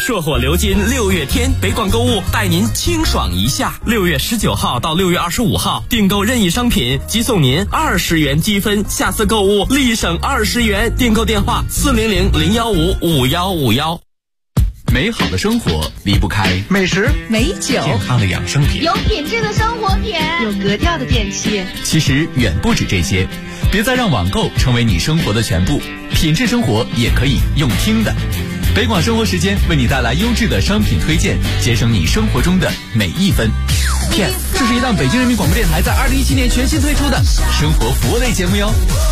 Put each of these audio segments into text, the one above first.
硕火流金6月天，北广购物带您清爽一下。6月19号到6月25号，订购任意商品即送您20元积分，下次购物立省20元。订购电话400-015-5151。 美好的生活离不开美食、 美酒、 健康的养生品， 有品质的生活品， 有格调的电器。 其实远不止这些，别再让网购成为你生活的全部，品质生活也可以用听的。北广生活时间为你带来优质的商品推荐，节省你生活中的每一分。天，这是一档北京人民广播电台在2017年全新推出的生活服务类节目哟。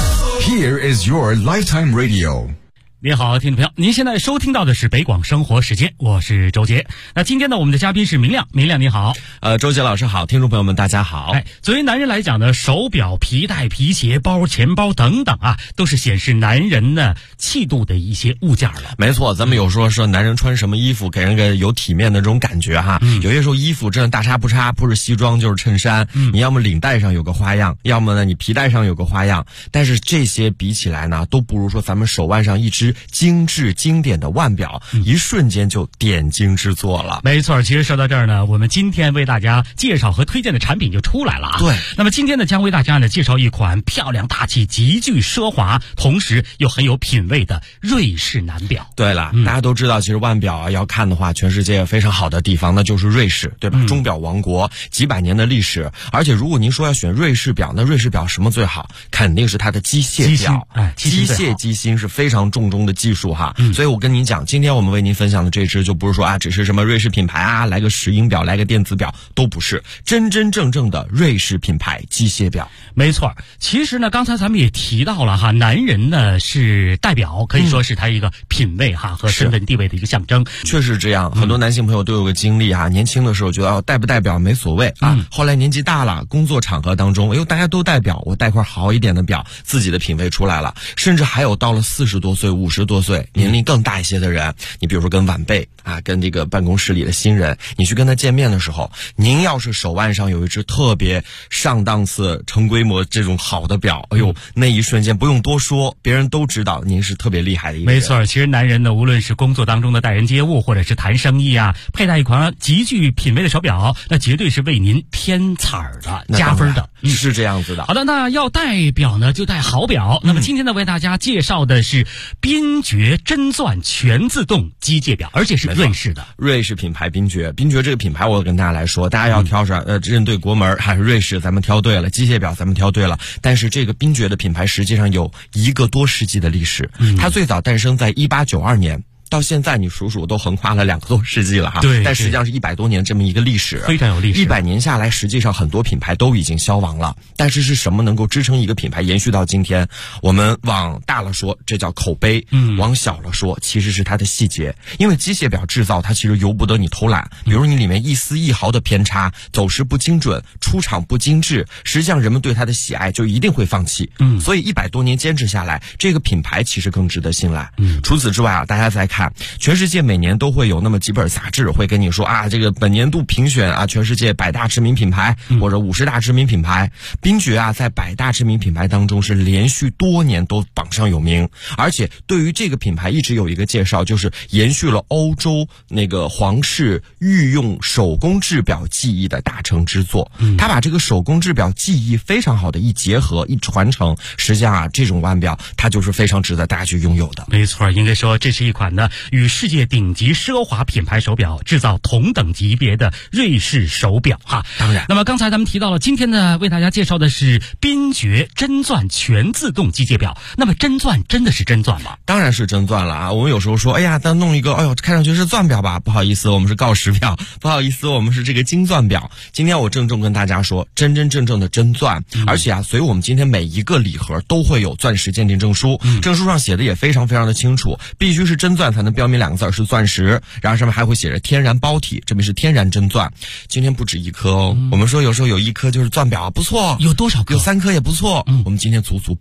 Here is your lifetime radio。 你好，听众朋友，您现在收听到的是北广生活时间，我是周杰。那今天呢，我们的嘉宾是明亮，明亮你好。 周杰老师好，听众朋友们大家好。 作为男人来讲呢，手表、皮带、皮鞋、包、钱包等等啊，都是显示男人呢气度的一些物件了。 没错，咱们有说男人穿什么衣服给人个有体面的这种感觉哈。有些时候衣服真的大差不差，不是西装就是衬衫，你要么领带上有个花样，要么呢你皮带上有个花样，但是这些比起来呢，都不如说咱们手腕上一只精致经典的腕表，一瞬间就点睛之作了。 没错，其实说到这儿呢，我们今天为大家介绍和推荐的产品就出来了啊。 对， 那么今天呢，将为大家呢介绍一款漂亮大气、极具奢华，同时又很有品味的瑞士男表。 对了，大家都知道，其实腕表啊要看的话，全世界非常好的地方那就是瑞士，对吧？钟表王国，几百年的历史。而且如果您说要选瑞士表，那瑞士表什么最好？肯定是它的机械表。机械机芯是非常重中的技术哈。所以我跟您讲，今天我们为您分享的这支就不是说啊，只是什么瑞士品牌啊，来个石英表，来个电子表，都不是，真真正正的瑞士品牌机械表。 没错，其实呢，刚才咱们也提到了哈，男人呢是代表，可以说是他一个品味哈和身份地位的一个象征。 确实这样，很多男性朋友都有个经历哈，年轻的时候觉得戴不戴表没所谓啊，后来年纪大了，工作场合当中，哎呦大家都戴表，我戴块好一点的表，自己的品味出来了。甚至还有到了40多岁、50多岁，年龄更大一些的人，你比如说跟晚辈啊，跟这个办公室里的新人，你去跟他见面的时候，您要是手腕上有一只特别上档次、成规模这种好的表，哎呦，那一瞬间不用多说，别人都知道您是特别厉害的一个人。 没错，其实男人呢，无论是工作当中的待人接物，或者是谈生意啊，佩戴一款极具品味的手表，那绝对是为您添彩的、加分的。 是这样子的。 好的，那要戴表呢，就戴好表。那么今天呢，为大家介绍的是宾爵真钻全自动机械表，而且是瑞士的。 瑞士品牌宾爵这个品牌，我跟大家来说，大家要挑上认对国门，还是瑞士咱们挑对了，机械表咱们挑对了。但是这个宾爵的品牌实际上有1个多世纪的历史，它最早诞生在1892年。到现在你数数都横跨了2个多世纪了哈， 对， 但实际上是100多年这么一个历史， 非常有历史。 100年下来，实际上很多品牌都已经消亡了，但是是什么能够支撑一个品牌延续到今天？我们往大了说，这叫口碑；往小了说，其实是它的细节。因为机械表制造它其实由不得你偷懒，比如你里面一丝一毫的偏差，走时不精准，出厂不精致，实际上人们对它的喜爱就一定会放弃。所以100多年坚持下来，这个品牌其实更值得信赖。除此之外啊，大家再看，全世界每年都会有那么几本杂志会跟你说啊，这个本年度评选啊，全世界100大知名品牌或者50大知名品牌。宾爵啊，在100大知名品牌当中是连续多年都榜上有名，而且对于这个品牌一直有一个介绍，就是延续了欧洲那个皇室御用手工制表技艺的大成之作。他把这个手工制表技艺非常好的一结合一传承，实际上啊，这种腕表它就是非常值得大家去拥有的。 没错，应该说这是一款呢与世界顶级奢华品牌手表制造同等级别的瑞士手表哈。 当然， 那么刚才咱们提到了，今天呢为大家介绍的是宾爵真钻全自动机械表。那么真钻真的是真钻吗？ 当然是真钻了啊！我们有时候说，哎呀，咱弄一个，哎呦，看上去是钻表吧？不好意思，我们是锆石表；不好意思，我们是这个金钻表。今天我郑重跟大家说，真真正正的真钻，而且啊，所以我们今天每一个礼盒都会有钻石鉴定证书，证书上写的也非常非常的清楚，必须是真钻才能标明2个字是钻石，然后上面还会写着天然包体，证明是天然真钻。今天不止1颗哦，我们说有时候有1颗就是钻表，不错。 有多少颗？ 有3颗也不错。我们今天足足8颗。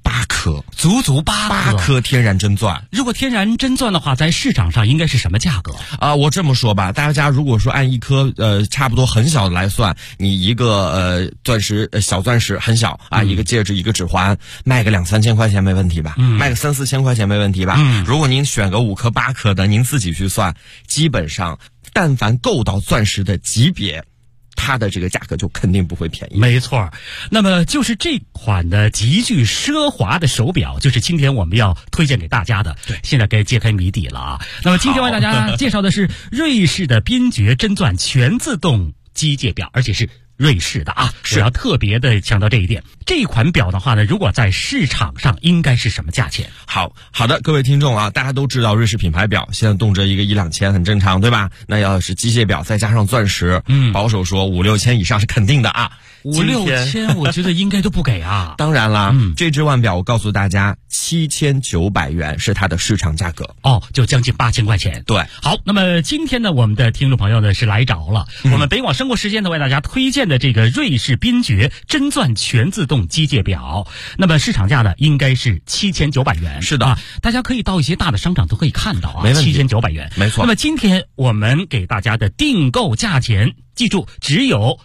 颗， 足足8 颗天然真钻。 如果天然真钻的话，在市场上应该是什么价格啊？我这么说吧，大家如果说按一颗差不多很小的来算，你一个钻石小钻石很小啊，一个戒指一个指环，卖个2、3千块钱没问题吧？卖个3、4千块钱没问题吧？如果您选个5颗、8颗的，您自己去算，基本上但凡够到钻石的级别，它的这个价格就肯定不会便宜。 没错，那么就是这款的极具奢华的手表，就是今天我们要推荐给大家的。 对， 现在该揭开谜底了啊！那么今天为大家介绍的是瑞士的宾爵真钻全自动机械表，而且是瑞士的啊，我要特别的强调这一点。这款表的话呢，如果在市场上应该是什么价钱？ 好的，各位听众啊，大家都知道瑞士品牌表现在动辄一个1、2千很正常，对吧？那要是机械表再加上钻石，保守说5、6千以上是肯定的啊。 5、6千我觉得应该都不给啊。 当然啦，这只腕表我告诉大家，7900元是它的市场价格。 哦，就将近8000块钱。 对， 好，那么今天呢，我们的听众朋友呢是来着了，我们北广生活时间呢为大家推荐的这个瑞士宾爵真钻全自动机械表，那么市场价呢应该是7900元。 是的， 大家可以到一些大的商场都可以看到啊， 没问题 ，7900元， 没错。 那么今天我们给大家的订购价钱，记住只有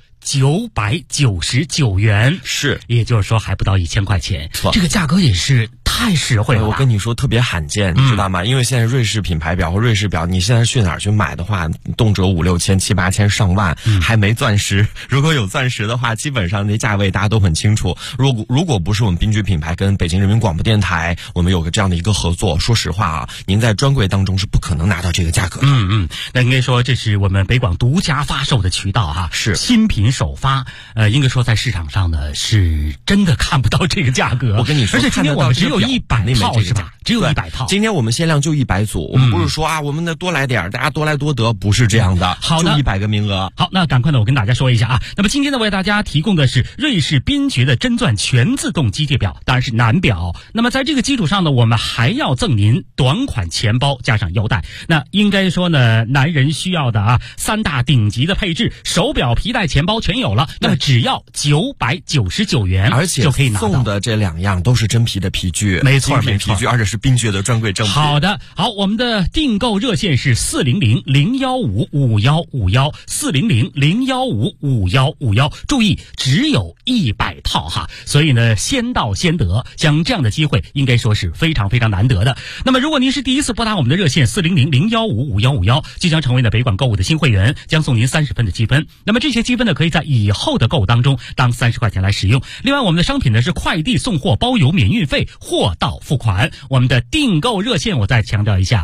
999元， 是， 也就是说还不到1000块钱，这个价格也是太实惠了。 我跟你说特别罕见，你知道吗？因为现在瑞士品牌表和瑞士表，你现在去哪儿去买的话，动辄5、6千、7、8千上万，还没钻石。如果有钻石的话，基本上那价位大家都很清楚。如果不是我们宾爵品牌跟北京人民广播电台，我们有个这样的一个合作，说实话啊，您在专柜当中是不可能拿到这个价格的。 那应该说这是我们北广独家发售的渠道啊， 是新品首发。应该说在市场上呢是真的看不到这个价格。 我跟你说， 而且今天我们只有100套是吧？只有100套。 今天我们限量就100组，我们不是说啊，我们的多来点，大家多来多得，不是这样的。 好的， 就100个名额。 好，那赶快的我跟大家说一下啊。那么今天呢，为大家提供的是瑞士宾爵的真钻全自动机械表，当然是男表。那么在这个基础上呢，我们还要赠您短款钱包加上腰带。那应该说呢，男人需要的啊，3大顶级的配置，手表、皮带、钱包全有了。那么只要999元， 而且就可以拿到。 送的这2样都是真皮的皮具， 没错， 皮具，而且是宾爵的专柜正品。 好的，好，我们的订购热线是400-015-5151，400-015-5151。注意，只有100套哈，所以呢，先到先得，像这样的机会应该说是非常非常难得的。那么，如果您是第一次拨打我们的热线400-015-5151，即将成为呢北广购物的新会员，将送您30分的积分。那么这些积分呢，可以在以后的购物当中当30块钱来使用。另外，我们的商品呢是快递送货包邮免运费，货到付款。我们的订购热线我再强调一下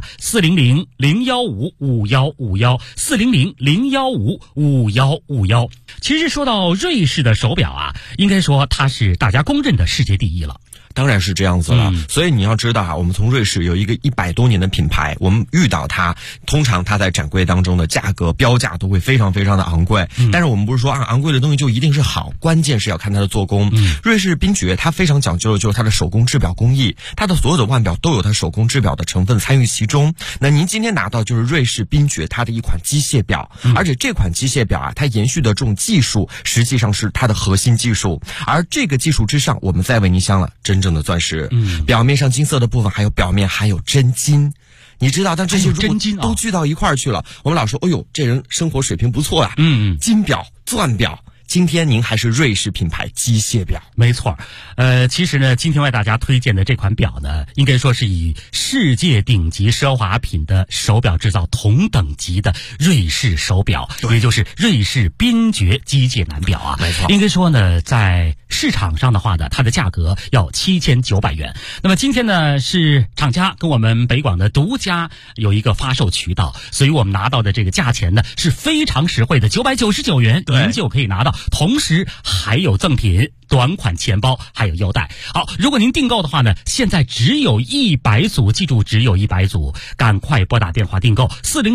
，400-015-5151，400-015-5151。其实说到瑞士的手表啊，应该说它是大家公认的世界第一了。 当然是这样子了，所以你要知道啊，我们从瑞士有一个100多年的品牌，我们遇到它，通常它在展柜当中的价格标价都会非常非常的昂贵。但是我们不是说啊，昂贵的东西就一定是好，关键是要看它的做工。瑞士宾爵它非常讲究的就是它的手工制表工艺，它的所有的腕表都有它手工制表的成分参与其中。那您今天拿到就是瑞士宾爵它的一款机械表，而且这款机械表啊，它延续的这种技术实际上是它的核心技术，而这个技术之上，我们再为您镶了真正的钻石，表面上金色的部分还有表面还有真金，你知道，但这些如果都聚到一块儿去了，我们老说，哎呦，这人生活水平不错啊，金表、钻表。今天您还是瑞士品牌机械表， 没错。其实呢，今天为大家推荐的这款表呢，应该说是以世界顶级奢华品的手表制造同等级的瑞士手表，也就是瑞士宾爵机械男表啊。 没错， 应该说呢，在市场上的话呢，它的价格要7900元。那么今天呢，是厂家跟我们北广的独家有一个发售渠道，所以我们拿到的这个价钱呢是非常实惠的，999元您就可以拿到。同时还有赠品短款钱包还有腰带。好，如果您订购的话呢，现在只有100组，记住只有100组，赶快拨打电话订购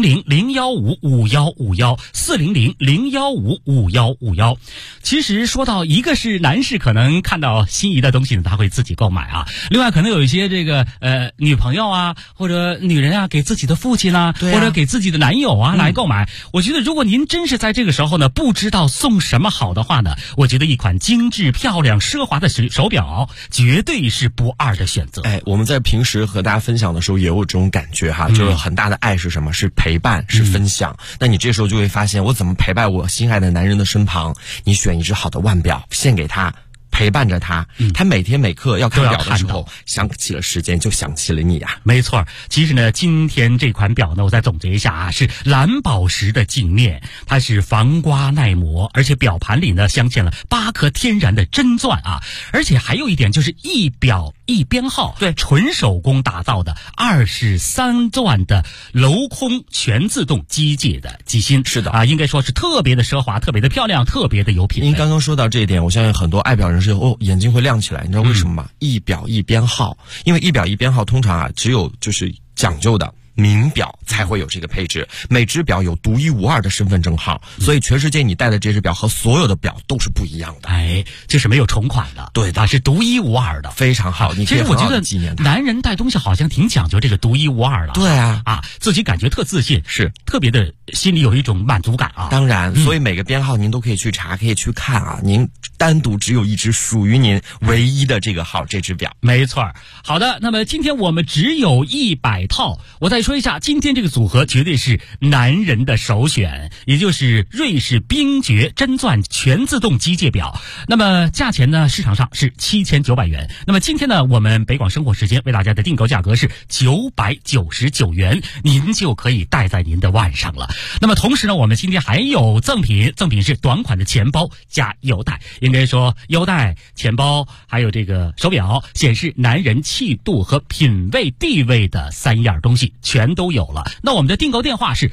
400-015-5151，400-015-5151。其实说到一个是男士可能看到心仪的东西呢，他会自己购买啊，另外可能有一些这个女朋友啊或者女人啊给自己的父亲啊，或者给自己的男友啊来购买。我觉得如果您真是在这个时候呢不知道送什么好的话呢，我觉得一款精致漂亮奢华的手表，绝对是不二的选择。 我们在平时和大家分享的时候也有这种感觉哈，就是很大的爱是什么？是陪伴，是分享。那你这时候就会发现，我怎么陪伴我心爱的男人的身旁？你选一只好的腕表献给他，陪伴着他，他每天每刻要看表的时候，想起了时间，就想起了你啊。 没错，其实呢，今天这款表呢，我再总结一下啊，是蓝宝石的镜面，它是防刮耐磨，而且表盘里呢镶嵌了8颗天然的真钻啊，而且还有一点就是一表一编号，对，纯手工打造的23钻的镂空全自动机械的机芯。 是的啊，应该说是特别的奢华，特别的漂亮，特别的有品味。 您刚刚说到这一点，我相信很多爱表人士眼睛会亮起来，你知道为什么吗？一表一编号，因为一表一编号通常啊只有就是讲究的名表才会有这个配置，每只表有独一无二的身份证号，所以全世界你戴的这只表和所有的表都是不一样的。 这是没有重款的， 对的， 是独一无二的， 非常好。你可以很好地纪念它。 其实我觉得男人戴东西好像挺讲究这个独一无二的。 对啊， 自己感觉特自信， 是特别的心里有一种满足感啊。 当然，所以每个编号您都可以去查，可以去看啊。您单独只有一只属于您唯一的这个号，这只表。 没错。好的，那么今天我们只有100套，我再说一下，今天这个组合绝对是男人的首选，也就是瑞士冰爵真钻全自动机械表。那么价钱呢，市场上是7900元。那么今天呢，我们北广生活时间为大家的订购价格是999元，您就可以戴在您的腕上了。那么同时呢，我们今天还有赠品是短款的钱包加腰带。应该说腰带、钱包还有这个手表，显示男人气度和品味地位的3样东西全都有了。那我们的订购电话是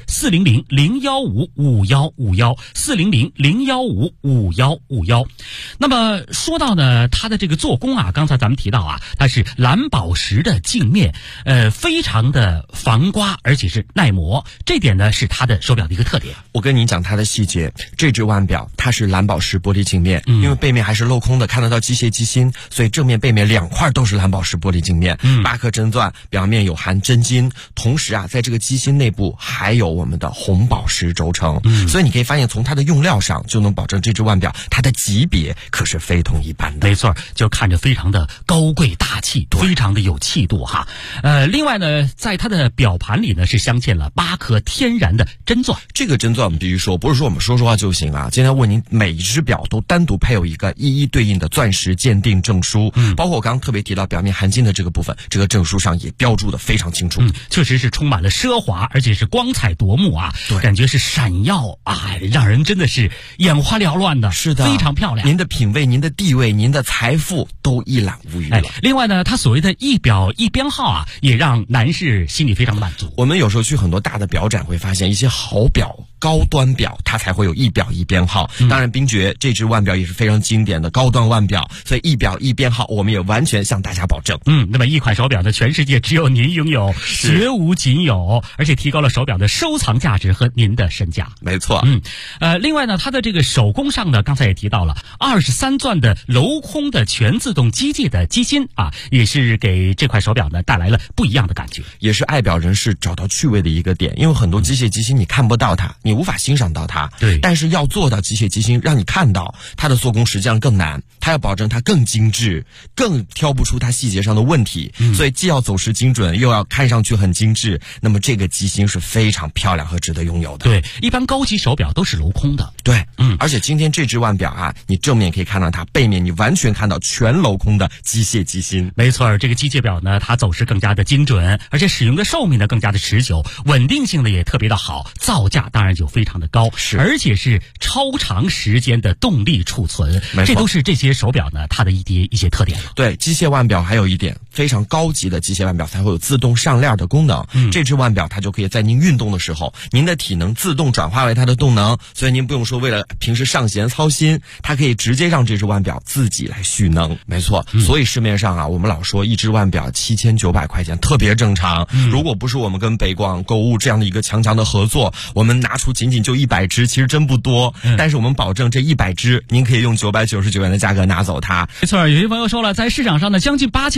400-015-5151，400-015-5151。那么说到呢，它的这个做工啊，刚才咱们提到啊，它是蓝宝石的镜面，非常的防刮，而且是耐磨，这点呢是它的手表的一个特点。 我跟你讲它的细节，这只腕表它是蓝宝石玻璃镜面，因为背面还是镂空的，看得到机械机芯，所以正面背面2块都是蓝宝石玻璃镜面，8颗真钻，表面有含真金，同时啊，在这个机芯内部还有我们的红宝石轴承，所以你可以发现从它的用料上就能保证这只腕表它的级别可是非同一般的。 没错，就看着非常的高贵大气，非常的有气度哈。另外呢，在它的表盘里呢是镶嵌了8颗天然的真钻。这个真钻我们必须说，不是说我们说话就行啊。今天问您，每一只表都单独配有一个一一对应的钻石鉴定证书，包括我刚刚特别提到表面含金的这个部分，这个证书上也标注的非常清楚。 确实是充满了奢华，而且是光彩夺目啊，感觉是闪耀啊，让人真的是眼花缭乱的。 是的， 非常漂亮。 您的品味、您的地位、您的财富都一览无余了。 另外呢，它所谓的一表一编号啊，也让男士心里非常的满足。 我们有时候去很多大的表展会发现，一些好表、高端表它才会有一表一编号。当然冰爵这只腕表也是非常经典的高端腕表，所以一表一编号我们也完全向大家保证。 那么一款手表呢，全世界只有您拥有，绝无仅有，而且提高了手表的收藏价值和您的身价。 没错。 另外呢，它的这个手工上呢，刚才也提到了23钻的镂空的全自动机械的机芯啊，也是给这块手表呢带来了不一样的感觉， 也是爱表人士找到趣味的一个点。因为很多机械机芯你看不到它，你无法欣赏到它， 对， 但是要做到机械机芯让你看到它的做工，实际上更难，它要保证它更精致，更挑不出它细节上的问题，所以既要走时精准，又要看上去很精致，那么这个机芯是非常漂亮和值得拥有的。 对，一般高级手表都是镂空的。 对，而且今天这只腕表啊，你正面可以看到它，背面你完全看到全镂空的机械机芯。 没错，这个机械表呢，它走时更加的精准，而且使用的寿命呢更加的持久，稳定性呢也特别的好，造价当然就非常的高，而且是超长时间的动力储存，这都是这些手表呢它的一些特点了。 对，机械腕表还有一点非常高级的机械腕表才会有自动上链的功能，这只腕表它就可以在您运动的时候，您的体能自动转化为它的动能，所以您不用说为了平时上弦操心，它可以直接让这只腕表自己来蓄能。没错，所以市面上啊，我们老说一只腕表7900块钱特别正常，如果不是我们跟北广购物这样的一个强的合作，我们拿出仅仅就100只，其实真不多，但是我们保证这100只您可以用999元的价格拿走它。 没错，有些朋友说了，在市场上呢将近8000块钱，那么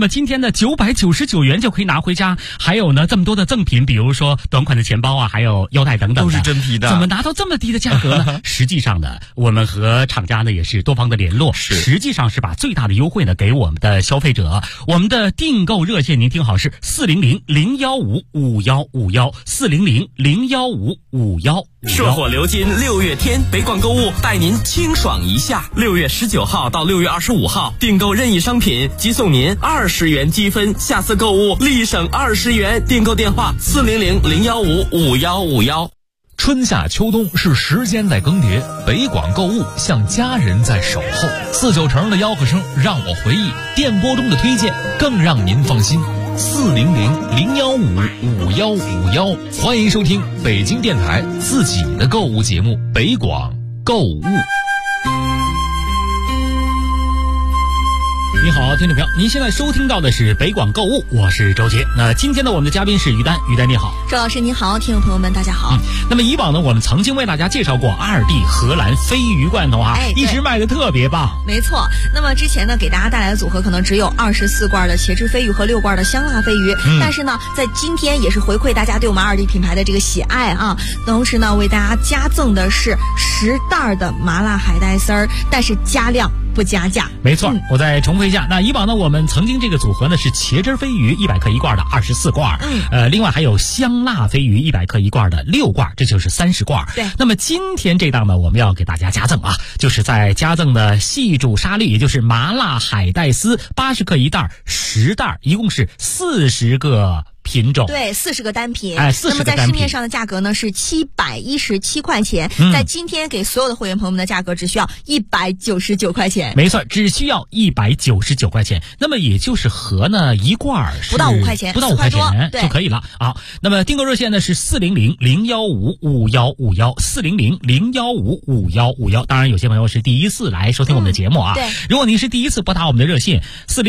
么今天的999元就可以拿回家，还有呢这么多的赠品，比如说短款的钱包啊，还有腰带等等， 都是真皮的。 怎么拿到这么低的价格呢？实际上呢，我们和厂家呢也是多方的联络，实际上是把最大的优惠呢给我们的消费者。我们的订购热线您听好，是400-015-5151，400-015-5151。 硕火流金6月天，北广购物带您清爽一下。6月19号到6月25号，订购任意商品即送您20元积分，下次购物立省20元。订购电话400-015-5151。 春夏秋冬是时间在更迭，北广购物像家人在守候。49成的吆喝声让我回忆，电波中的推荐更让您放心。400-015-5151，欢迎收听北京电台自己的购物节目北广购物。 你好，听众朋友，您现在收听到的是北广购物，我是周杰。那今天呢，我们的嘉宾是于丹，于丹你好。 周老师你好，听众朋友们大家好。 那么以往呢，我们曾经为大家介绍过2D 荷兰飞鱼罐头啊，一直卖的特别棒。 没错，那么之前呢，给大家带来的组合可能只有24罐的茄汁飞鱼和6罐的香辣飞鱼，但是呢，在今天也是回馈大家对我们2D 品牌的这个喜爱啊，同时呢，为大家加赠的是10袋的麻辣海带丝儿，但是加量不加价。 没错，我再重复一下，那以往呢，我们曾经这个组合呢是茄汁飞鱼100克1罐的24罐，另外还有香辣飞鱼100克1罐的6罐，这就是30罐。 对， 那么今天这档呢，我们要给大家加赠啊，就是在加赠的细煮沙律，也就是麻辣海带丝80克1袋，10袋，一共是40个品种， 对，40个单品。 40个单品。 那么在市面上的价格呢是717块钱，在今天给所有的会员朋友们的价格只需要199块钱。 没错，只需要199块钱。那么也就是和呢一罐是不到5块钱， 不到5块钱就可以了啊。那么订购热线呢是400-015-5151，400-015-5151。当然，有些朋友是第一次来收听我们的节目啊。 对， 如果您是第一次拨打我们的热线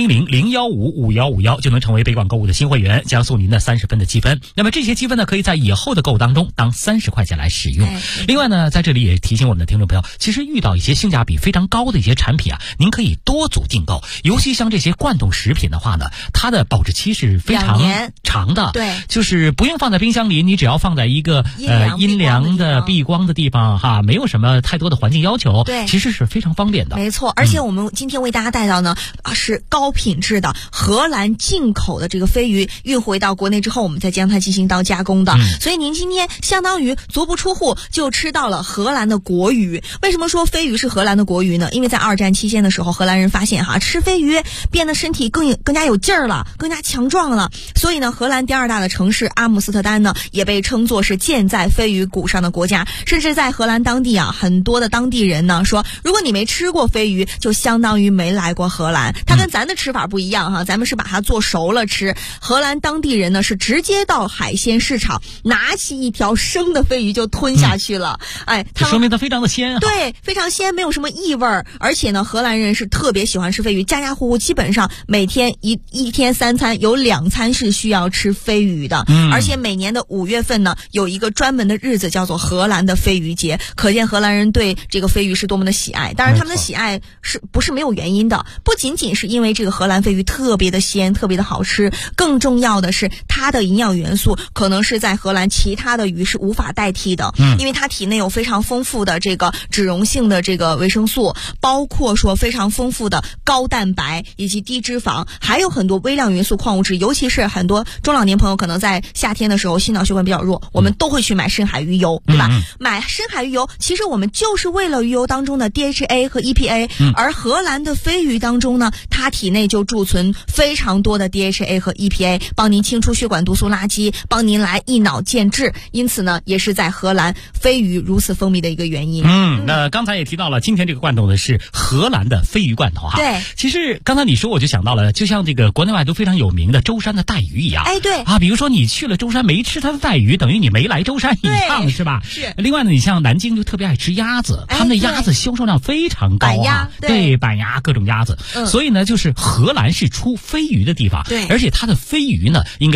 400-015-5151，就能成为北广购物的新会员，将送您的30分的积分。那么这些积分呢，可以在以后的购物当中当30块钱来使用。另外呢，在这里也提醒我们的听众朋友，其实遇到一些性价比非常高的一些产品啊，您可以多组订购。尤其像这些罐头食品的话呢，它的保质期是非常长的。 对， 就是不用放在冰箱里，你只要放在一个阴凉的避光的地方哈，没有什么太多的环境要求， 对， 其实是非常方便的。 没错，而且我们今天为大家带到呢是高品质的荷兰进口的这个飞鱼，运回到国内之后，我们再将它进行到加工的。所以您今天相当于足不出户就吃到了荷兰的国鱼。为什么说飞鱼是荷兰的国鱼呢？因为在2战期间的时候，荷兰人发现吃飞鱼变得身体更加有劲儿了，更加强壮了。所以呢，荷兰第2大的城市阿姆斯特丹呢，也被称作是建在飞鱼骨上的国家。甚至在荷兰当地啊，很多的当地人呢说，如果你没吃过飞鱼，就相当于没来过荷兰。它跟咱的吃法不一样哈，咱们是把它做熟了吃，荷兰当地人呢是直接到海鲜市场拿起一条生的飞鱼就吞下去了。 这说明它非常的鲜。 对，非常鲜，没有什么异味儿。而且呢，荷兰人是特别喜欢吃飞鱼，家家户户基本上每天一天3餐有2餐是需要吃飞鱼的。而且每年的5月份呢，有一个专门的日子叫做荷兰的飞鱼节，可见荷兰人对这个飞鱼是多么的喜爱。当然，他们的喜爱不是没有原因的，不仅仅是因为这个荷兰飞鱼特别的鲜，特别的好吃，更重要的是它的营养元素可能是在荷兰其他的鱼是无法代替的。因为它体内有非常丰富的这个脂溶性的这个维生素，包括说非常丰富的高蛋白以及低脂肪，还有很多微量元素矿物质。尤其是很多中老年朋友可能在夏天的时候心脑血管比较弱，我们都会去买深海鱼油，对吧？买深海鱼油其实我们就是为了鱼油当中的 DHA 和 EPA，而荷兰的飞鱼当中呢，它体内就贮存非常多的 DHA 和 EPA， 帮您清除血管毒素垃圾，帮您来一脑健治。因此呢，也是在荷兰飞鱼如此风靡的一个原因。 那刚才也提到了，今天这个罐头呢是荷兰的飞鱼罐头哈。 对， 其实刚才你说我就想到了，就像这个国内外都非常有名的舟山的带鱼一样。 对啊，比如说你去了舟山没吃它的带鱼，等于你没来舟山一样，是吧？ 是。 另外呢，你像南京就特别爱吃鸭子，他们的鸭子销售量非常高啊。对，板鸭各种鸭子。所以呢，就是荷兰是出飞鱼的地方。 对， 而且它的飞鱼呢，应该说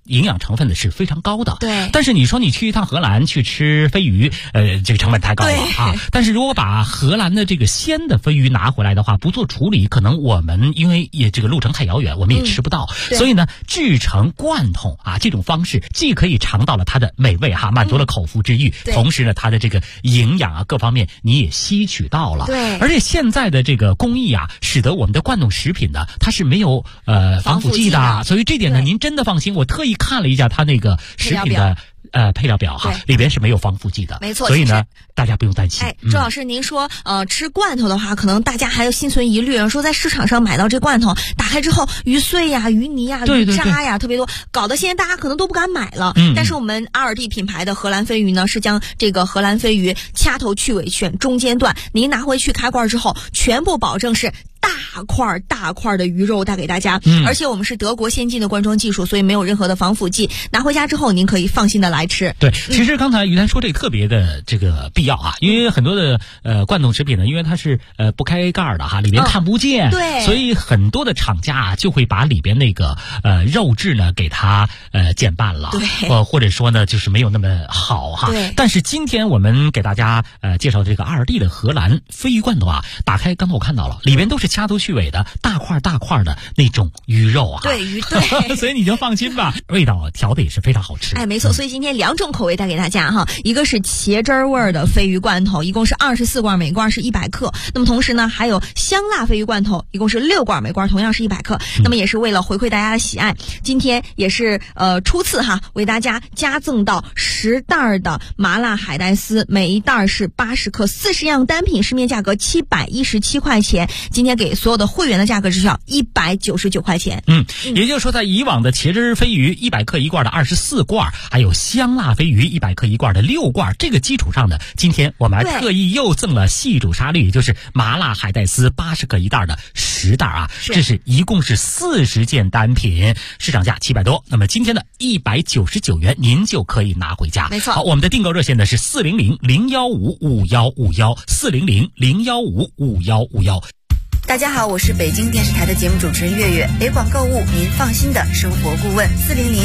营养成分呢是非常高的。 对。 但是你说你去一趟荷兰去吃飞鱼，这个成本太高了啊。但是如果把荷兰的这个鲜的飞鱼拿回来的话，不做处理，可能我们因为这个路程太遥远，我们也吃不到。所以呢，制成罐头啊，这种方式既可以尝到了它的美味哈，满足了口腹之欲，同时呢，它的这个营养啊各方面你也吸取到了。 对。 而且现在的这个工艺啊，使得我们的罐头食品呢，它是没有防腐剂的，所以这点呢，您真的放心。我特意看了一下它那个食品的配料表哈，里边是没有防腐剂的， 没错。 所以呢，大家不用担心。 周老师，您说吃罐头的话，可能大家还有心存疑虑，说在市场上买到这罐头，打开之后鱼碎呀、鱼泥呀、鱼渣呀特别多，搞得现在大家可能都不敢买了。但是我们阿尔蒂品牌的荷兰飞鱼呢，是将这个荷兰飞鱼掐头去尾，选中间段，您拿回去开罐之后，全部保证是大块的鱼肉带给大家，而且我们是德国先进的灌装技术，所以没有任何的防腐剂。拿回家之后，您可以放心的来吃。 对，其实刚才于丹说这个特别的这个必要啊，因为很多的罐头食品呢，因为它是不开盖的哈，里边看不见， 对， 所以很多的厂家啊就会把里边那个肉质呢给它减半了， 对， 或者说呢就是没有那么好哈。 对。 但是今天我们给大家介绍这个阿尔蒂的荷兰飞鱼罐头啊，打开刚才我看到了，里边都是掐头去尾的大块的那种鱼肉啊， 对鱼对， 所以你就放心吧，味道调的也是非常好吃。 没错，所以今天2种口味带给大家哈，一个是茄汁味的飞鱼罐头，一共是24罐，每罐是100克。那么同时呢，还有香辣飞鱼罐头，一共是6罐，每罐同样是100克。那么也是为了回馈大家的喜爱，今天也是初次哈，为大家加赠到10袋的麻辣海带丝，每一袋是80克，40样单品，市面价格717块钱，今天给所有的会员的价格只需要199块钱。 也就是说，在以往的茄汁飞鱼100克一罐的24罐，还有香辣飞鱼100克一罐的6罐，这个基础上呢，今天我们还特意又赠了细煮沙律，也就是麻辣海带丝80克一袋的10袋啊，这是一共是40件单品，市场价700多，那么今天的199元您就可以拿回家。 没错。 好，我们的订购热线呢是400-015-5151，400-015-5151。 大家好，我是北京电视台的节目主持人月月，北广购物您放心的生活顾问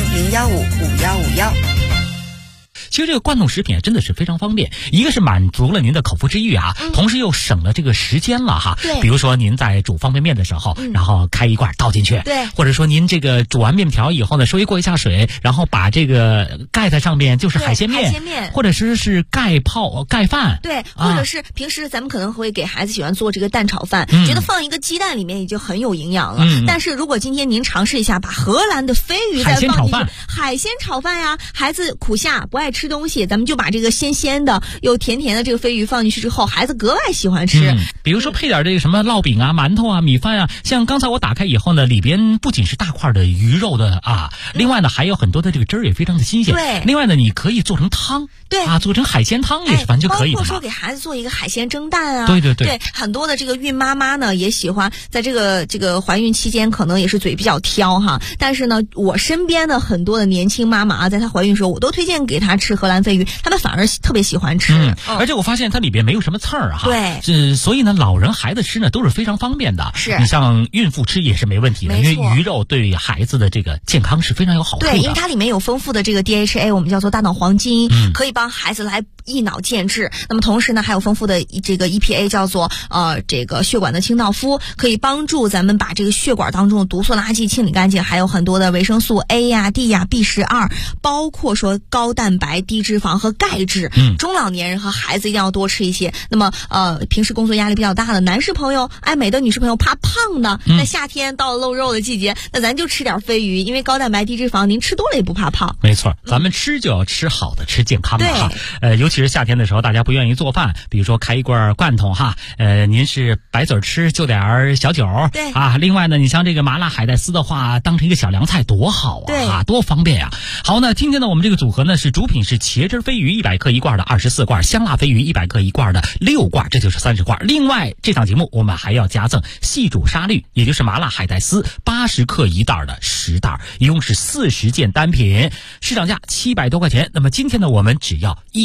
，400-015-5151。 其实这个罐头食品真的是非常方便，一个是满足了您的口腹之欲啊，同时又省了这个时间了哈。 对。 比如说您在煮方便面的时候，然后开一罐倒进去， 对。 或者说您这个煮完面条以后呢，稍微过一下水，然后把这个盖在上面，就是海鲜面，或者是盖饭， 对，或者是平时咱们可能会给孩子喜欢做这个蛋炒饭，觉得放一个鸡蛋里面已经很有营养了。但是如果今天您尝试一下，把荷兰的飞鱼再放进去，海鲜炒饭呀，孩子苦夏不爱吃东西，咱们就把这个鲜鲜的又甜甜的这个飞鱼放进去之后，孩子格外喜欢吃。 比如说配点这个什么烙饼啊、馒头啊、米饭啊，像刚才我打开以后呢，里边不仅是大块的鱼肉的啊，另外呢还有很多的这个汁儿也非常的新鲜。 对。 另外呢，你可以做成汤， 对啊，做成海鲜汤也是完全可以的。 包括说给孩子做一个海鲜蒸蛋啊， 对， 很多的这个孕妈妈呢也喜欢在这个怀孕期间，可能也是嘴比较挑哈，但是呢，我身边的很多的年轻妈妈啊，在她怀孕的时候，我都推荐给她吃荷兰飞鱼，他们反而特别喜欢吃。 而且我发现它里边没有什么刺儿哈， 对， 所以呢，老人孩子吃呢都是非常方便的。 是， 你像孕妇吃也是没问题的，因为鱼肉对孩子的这个健康是非常有好处的。 对，因为它里面有丰富的这个 DHA， 我们叫做大脑黄金，可以帮孩子来益脑健智。那么同时呢，还有丰富的这个 EPA， 叫做这个血管的清道夫，可以帮助咱们把这个血管当中的毒素垃圾清理干净。还有很多的维生素 A 呀、D 呀、B12，包括说高蛋白、低脂肪和钙质。中老年人和孩子一定要多吃一些。那么平时工作压力比较大的男士朋友、爱美的女士朋友、怕胖的，那夏天到了露肉的季节，那咱就吃点飞鱼，因为高蛋白、低脂肪，您吃多了也不怕胖。 没错，咱们吃就要吃好的，吃健康的哈。尤其是夏天的时候，大家不愿意做饭，比如说开一罐罐头哈，您是白嘴吃就点小酒， 对啊。另外呢，你像这个麻辣海带丝的话，当成一个小凉菜多好啊， 对， 多方便呀。好，那今天呢，我们这个组合呢是主品是茄汁飞鱼100克一罐的24罐，香辣飞鱼100克一罐的6罐，这就是30罐。另外这档节目我们还要加赠细煮沙律，也就是麻辣海带丝80克一袋的10袋，一共是40件单品，市场价700多块钱。那么今天呢，我们只要199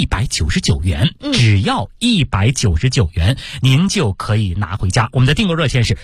199元，只要199元，您就可以拿回家。我们的订购热线是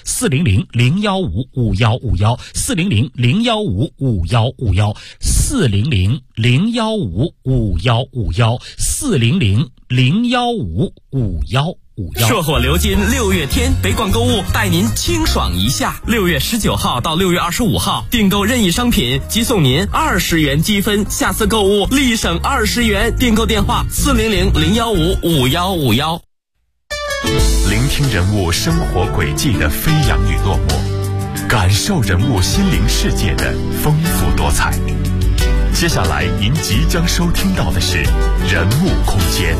400-015-5151，400-015-5151，400-015-5151。 硕火流金6月天，北广购物带您清爽一下。6月19号到6月25号，订购任意商品即送您20元积分，下次购物立省20元。订购电话400-015-5151。 聆听人物生活轨迹的飞扬与落寞，感受人物心灵世界的丰富多彩。接下来您即将收听到的是人物空间。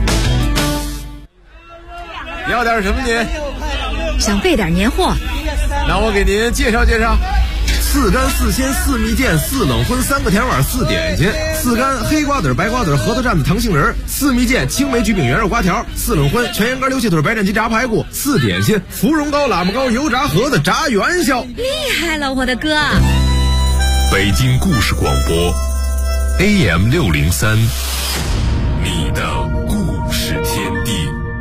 要点什么您？ 想备点年货， 那我给您介绍介绍。4干4鲜4蜜饯4冷荤3个甜碗4点心，4干黑瓜子白瓜子核桃蘸子糖杏仁，4蜜饯青梅焗饼圆肉瓜条，4冷荤全羊肝溜蟹腿白斩鸡炸排骨，4点心芙蓉糕喇嘛糕油炸盒子炸元宵。 厉害了我的哥！ 北京故事广播 AM603， 你的故事天地。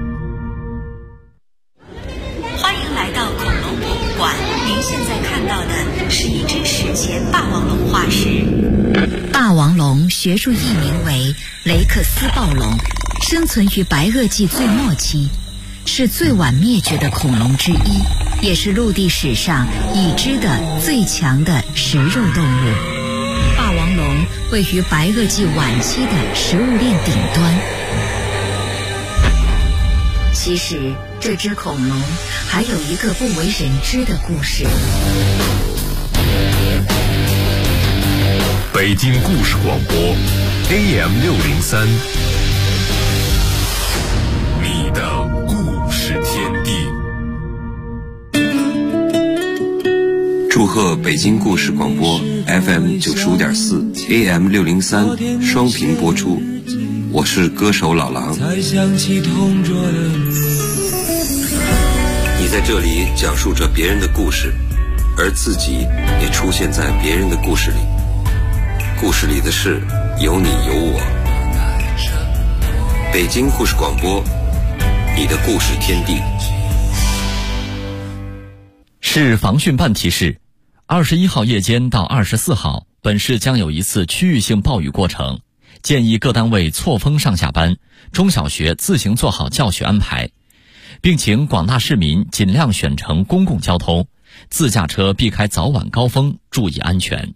欢迎来到恐龙博物馆，您现在看到的是一只史前霸王龙化石。霸王龙学术译名为雷克斯暴龙，生存于白垩纪最末期，是最晚灭绝的恐龙之一，也是陆地史上已知的最强的食肉动物。霸王龙位于白垩纪晚期的食物链顶端。其实这只恐龙还有一个不为人知的故事。 北京故事广播 AM603， 你的故事天地。 祝贺北京故事广播 FM95.4 AM603 双频播出，我是歌手老狼。你在这里讲述着别人的故事，而自己也出现在别人的故事里，故事里的事有你有我。北京故事广播，你的故事天地。 市防汛办提示，21号夜间到24号，本市将有一次区域性暴雨过程，建议各单位错峰上下班，中小学自行做好教学安排，并请广大市民尽量选乘公共交通，自驾车避开早晚高峰，注意安全。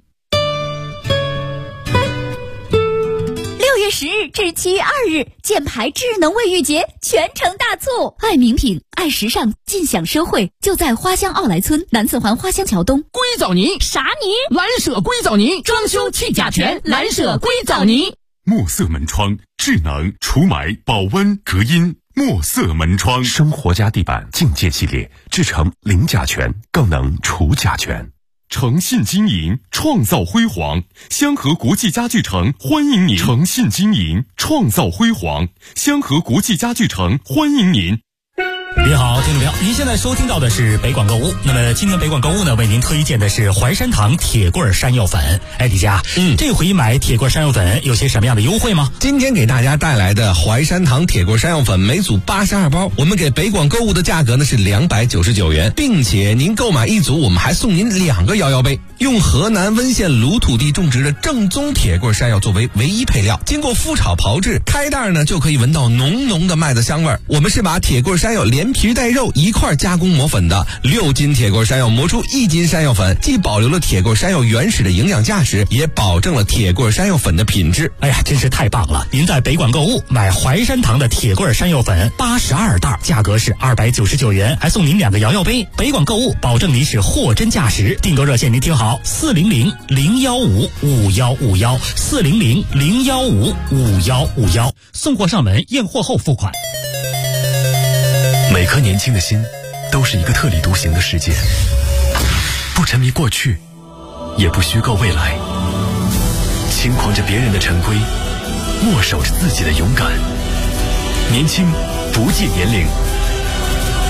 6月10日至7月2日，箭牌智能卫浴节全城大促，爱名品、爱时尚，尽享奢惠，就在花乡奥莱村南四环花乡桥东。 硅藻泥啥泥？ 蓝舍硅藻泥，装修去甲醛，蓝舍硅藻泥。 墨色门窗，智能除霾、保温、隔音。墨色门窗，生活家地板境界系列，制成零甲醛，更能除甲醛。诚信经营，创造辉煌。香河国际家具城欢迎您。诚信经营，创造辉煌。香河国际家具城欢迎您。 您好，听众朋友，您现在收听到的是北广购物。那么今天北广购物呢，为您推荐的是怀山堂铁棍山药粉。哎，李佳，这回买铁棍山药粉有些什么样的优惠吗？ 今天给大家带来的怀山堂铁棍山药粉每组82包，我们给北广购物的价格呢是299元，并且您购买一组，我们还送您2个摇摇杯。用河南温县卤土地种植的正宗铁棍山药作为唯一配料，经过麸炒炮制，开袋呢就可以闻到浓浓的麦子香味。我们是把铁棍山药连皮带肉一块加工磨粉的，6斤铁棍山药磨出1斤山药粉，既保留了铁棍山药原始的营养价值，也保证了铁棍山药粉的品质。 哎呀，真是太棒了！您在北广购物买怀山堂的铁棍山药粉82袋，价格是299元，还送您2个摇摇杯。北广购物保证您是货真价实。订购热线您听好，400-015-5151，400-015-5151，送货上门，验货后付款。 每颗年轻的心都是一个特立独行的世界，不沉迷过去，也不虚构未来，轻狂着别人的陈规，默守着自己的勇敢。年轻不计年龄，